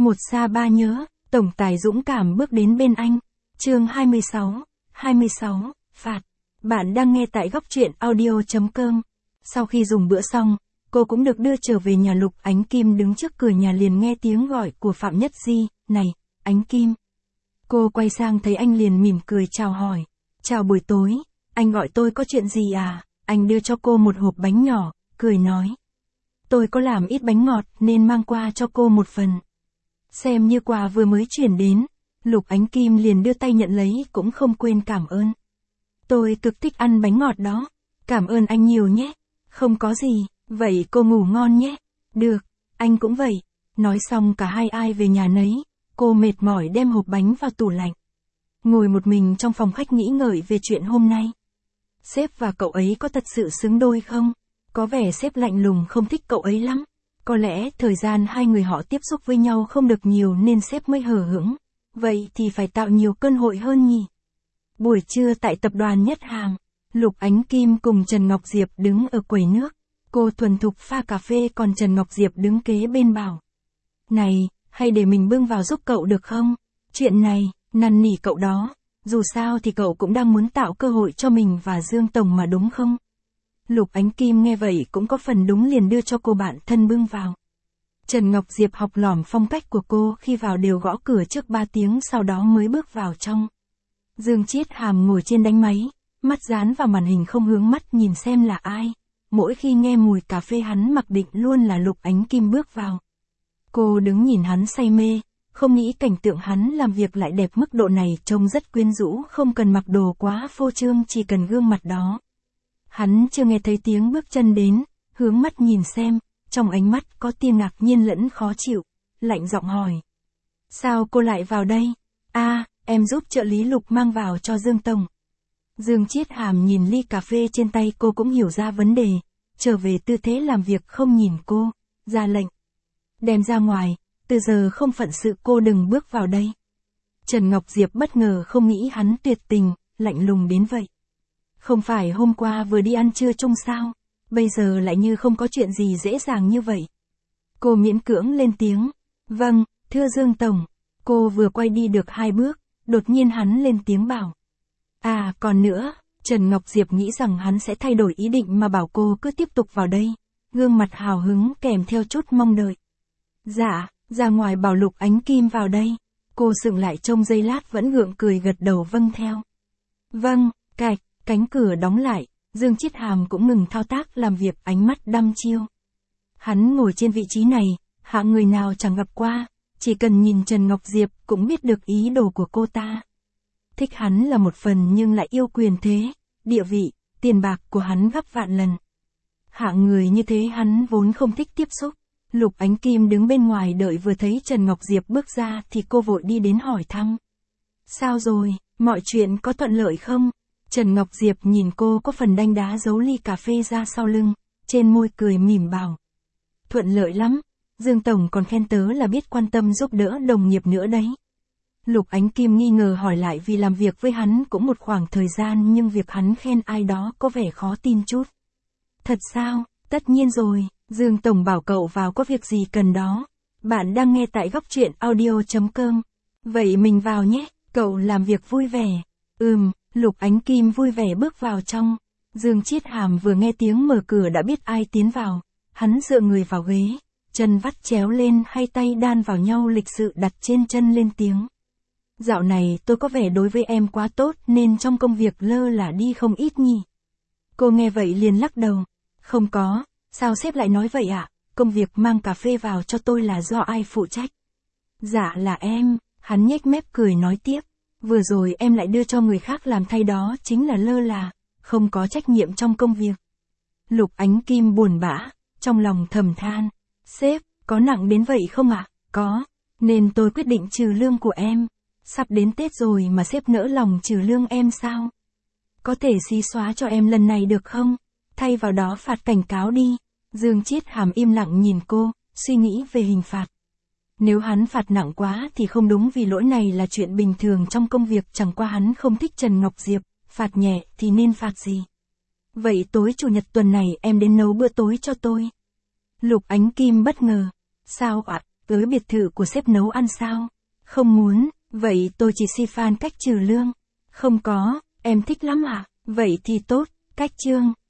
Một xa ba nhớ, tổng tài dũng cảm bước đến bên anh. Chương 26, phạt. Bạn đang nghe tại góc truyện audio.com. Sau khi dùng bữa xong, cô cũng được đưa trở về nhà. Lục Ánh Kim đứng trước cửa nhà liền nghe tiếng gọi của Phạm Nhất Di. Này, Ánh Kim. Cô quay sang thấy anh liền mỉm cười chào hỏi. Chào buổi tối, anh gọi tôi có chuyện gì à? Anh đưa cho cô một hộp bánh nhỏ, cười nói. Tôi có làm ít bánh ngọt nên mang qua cho cô một phần. Xem như quà vừa mới chuyển đến, Lục Ánh Kim liền đưa tay nhận lấy cũng không quên cảm ơn. Tôi cực thích ăn bánh ngọt đó, cảm ơn anh nhiều nhé. Không có gì, vậy cô ngủ ngon nhé. Được, anh cũng vậy. Nói xong cả hai ai về nhà nấy, cô mệt mỏi đem hộp bánh vào tủ lạnh. Ngồi một mình trong phòng khách nghĩ ngợi về chuyện hôm nay. Sếp và cậu ấy có thật sự xứng đôi không? Có vẻ sếp lạnh lùng không thích cậu ấy lắm. Có lẽ thời gian hai người họ tiếp xúc với nhau không được nhiều nên sếp mới hờ hững. Vậy thì phải tạo nhiều cơ hội hơn nhỉ? Buổi trưa tại tập đoàn Nhất Hàm, Lục Ánh Kim cùng Trần Ngọc Diệp đứng ở quầy nước. Cô thuần thục pha cà phê còn Trần Ngọc Diệp đứng kế bên bảo. Này, hay để mình bưng vào giúp cậu được không? Chuyện này, năn nỉ cậu đó. Dù sao thì cậu cũng đang muốn tạo cơ hội cho mình và Dương Tổng mà đúng không? Lục Ánh Kim nghe vậy cũng có phần đúng liền đưa cho cô bạn thân bưng vào. Trần Ngọc Diệp học lỏm phong cách của cô khi vào đều gõ cửa trước 3 tiếng sau đó mới bước vào trong. Dương Chiết Hàm ngồi trên đánh máy, mắt dán vào màn hình không hướng mắt nhìn xem là ai. Mỗi khi nghe mùi cà phê hắn mặc định luôn là Lục Ánh Kim bước vào. Cô đứng nhìn hắn say mê, không nghĩ cảnh tượng hắn làm việc lại đẹp mức độ này, trông rất quyến rũ, không cần mặc đồ quá phô trương, chỉ cần gương mặt đó. Hắn chưa nghe thấy tiếng bước chân đến, hướng mắt nhìn xem, trong ánh mắt có tia ngạc nhiên lẫn khó chịu, lạnh giọng hỏi. Sao cô lại vào đây? Em giúp trợ lý Lục mang vào cho Dương Tổng. Dương Chiết Hàm nhìn ly cà phê trên tay cô cũng hiểu ra vấn đề, trở về tư thế làm việc không nhìn cô, ra lệnh. Đem ra ngoài, từ giờ không phận sự cô đừng bước vào đây. Trần Ngọc Diệp bất ngờ không nghĩ hắn tuyệt tình, lạnh lùng đến vậy. Không phải hôm qua vừa đi ăn trưa chung sao, bây giờ lại như không có chuyện gì dễ dàng như vậy. Cô miễn cưỡng lên tiếng. Vâng, thưa Dương Tổng. Cô vừa quay đi được 2 bước, đột nhiên hắn lên tiếng bảo. Còn nữa, Trần Ngọc Diệp nghĩ rằng hắn sẽ thay đổi ý định mà bảo cô cứ tiếp tục vào đây. Gương mặt hào hứng kèm theo chút mong đợi. Dạ, ra ngoài bảo Lục Ánh Kim vào đây. Cô sững lại trong giây lát vẫn gượng cười gật đầu vâng theo. Vâng, cạch, cánh cửa đóng lại, Dương Chiết Hàm cũng ngừng thao tác làm việc, ánh mắt đăm chiêu. Hắn ngồi trên vị trí này, hạng người nào chẳng gặp qua, chỉ cần nhìn Trần Ngọc Diệp cũng biết được ý đồ của cô ta. Thích hắn là một phần nhưng lại yêu quyền thế, địa vị, tiền bạc của hắn gấp vạn lần. Hạng người như thế hắn vốn không thích tiếp xúc. Lục Ánh Kim đứng bên ngoài đợi, vừa thấy Trần Ngọc Diệp bước ra thì cô vội đi đến hỏi thăm. Sao rồi, mọi chuyện có thuận lợi không? Trần Ngọc Diệp nhìn cô có phần đanh đá giấu ly cà phê ra sau lưng, trên môi cười mỉm bảo. Thuận lợi lắm, Dương Tổng còn khen tớ là biết quan tâm giúp đỡ đồng nghiệp nữa đấy. Lục Ánh Kim nghi ngờ hỏi lại vì làm việc với hắn cũng một khoảng thời gian nhưng việc hắn khen ai đó có vẻ khó tin chút. Thật sao, tất nhiên rồi, Dương Tổng bảo cậu vào có việc gì cần đó. Bạn đang nghe tại góc truyện audio.com. Vậy mình vào nhé, cậu làm việc vui vẻ. Lục Ánh Kim vui vẻ bước vào trong. Dương Chiết Hàm vừa nghe tiếng mở cửa đã biết ai tiến vào. Hắn dựa người vào ghế, chân vắt chéo lên hay tay đan vào nhau lịch sự đặt trên chân lên tiếng. Dạo này tôi có vẻ đối với em quá tốt nên trong công việc lơ là đi không ít nhỉ. Cô nghe vậy liền lắc đầu. Không có, sao sếp lại nói vậy ạ? Công việc mang cà phê vào cho tôi là do ai phụ trách? Dạ là em, hắn nhếch mép cười nói tiếp. Vừa rồi em lại đưa cho người khác làm thay, đó chính là lơ là, không có trách nhiệm trong công việc. Lục Ánh Kim buồn bã, trong lòng thầm than. Sếp, có nặng đến vậy không ạ? Có, nên tôi quyết định trừ lương của em. Sắp đến Tết rồi mà sếp nỡ lòng trừ lương em sao? Có thể xí xóa cho em lần này được không? Thay vào đó phạt cảnh cáo đi. Dương Chiết Hàm im lặng nhìn cô, suy nghĩ về hình phạt. Nếu hắn phạt nặng quá thì không đúng, vì lỗi này là chuyện bình thường trong công việc, chẳng qua hắn không thích Trần Ngọc Diệp, phạt nhẹ thì nên phạt gì? Vậy tối chủ nhật tuần này em đến nấu bữa tối cho tôi. Lục Ánh Kim bất ngờ. Sao ạ? tới biệt thự của sếp nấu ăn sao? Không muốn, vậy tôi chỉ xin fan cách trừ lương. Không có, em thích lắm ạ, vậy thì tốt, cách Trương.